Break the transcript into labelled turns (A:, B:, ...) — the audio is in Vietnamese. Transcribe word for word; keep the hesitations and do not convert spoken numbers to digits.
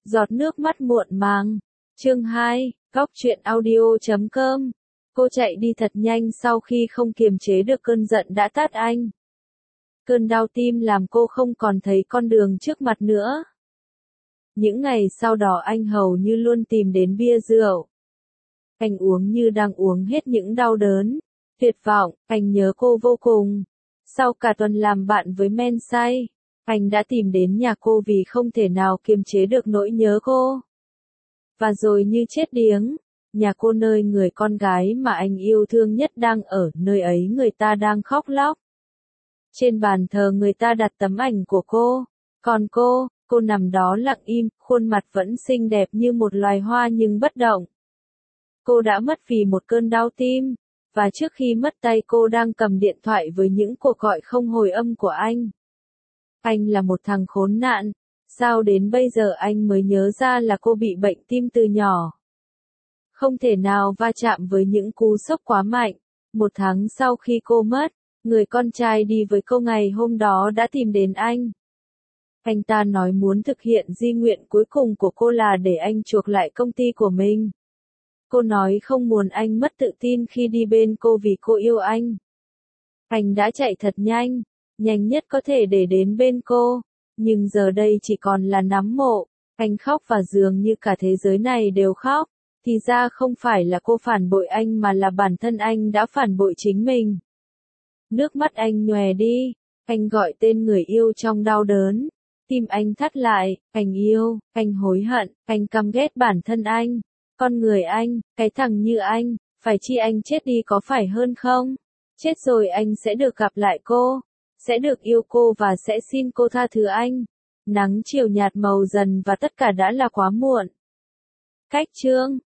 A: Giọt nước mắt muộn màng. Chương hai, góc truyện audio chấm com. Cô chạy đi thật nhanh sau khi không kiềm chế được cơn giận đã tát anh. Cơn đau tim làm cô không còn thấy con đường trước mặt nữa. Những ngày sau đó anh hầu như luôn tìm đến bia rượu. Anh uống như đang uống hết những đau đớn, tuyệt vọng, anh nhớ cô vô cùng. Sau cả tuần làm bạn với men say, anh đã tìm đến nhà cô vì không thể nào kiềm chế được nỗi nhớ cô. Và rồi như chết điếng, nhà cô nơi người con gái mà anh yêu thương nhất đang ở, nơi ấy người ta đang khóc lóc. Trên bàn thờ người ta đặt tấm ảnh của cô, còn cô, cô nằm đó lặng im, khuôn mặt vẫn xinh đẹp như một loài hoa nhưng bất động. Cô đã mất vì một cơn đau tim, và trước khi mất tay cô đang cầm điện thoại với những cuộc gọi không hồi âm của anh. Anh là một thằng khốn nạn, sao đến bây giờ anh mới nhớ ra là cô bị bệnh tim từ nhỏ. Không thể nào va chạm với những cú sốc quá mạnh. Một tháng sau khi cô mất, người con trai đi với cô ngày hôm đó đã tìm đến anh. Anh ta nói muốn thực hiện di nguyện cuối cùng của cô là để anh chuộc lại công ty của mình. Cô nói không muốn anh mất tự tin khi đi bên cô vì cô yêu anh. Anh đã chạy thật nhanh, nhanh nhất có thể để đến bên cô, nhưng giờ đây chỉ còn là nắm mộ. Anh khóc và dường như cả thế giới này đều khóc. Thì ra không phải là cô phản bội anh mà là bản thân anh đã phản bội chính mình. Nước mắt anh nhòe đi, anh gọi tên người yêu trong đau đớn. Tim anh thắt lại, anh yêu, anh hối hận, anh căm ghét bản thân anh. Con người anh, cái thằng như anh, phải chi anh chết đi có phải hơn không? Chết rồi anh sẽ được gặp lại cô, sẽ được yêu cô và sẽ xin cô tha thứ anh. Nắng chiều nhạt màu dần và tất cả đã là quá muộn. Cách chương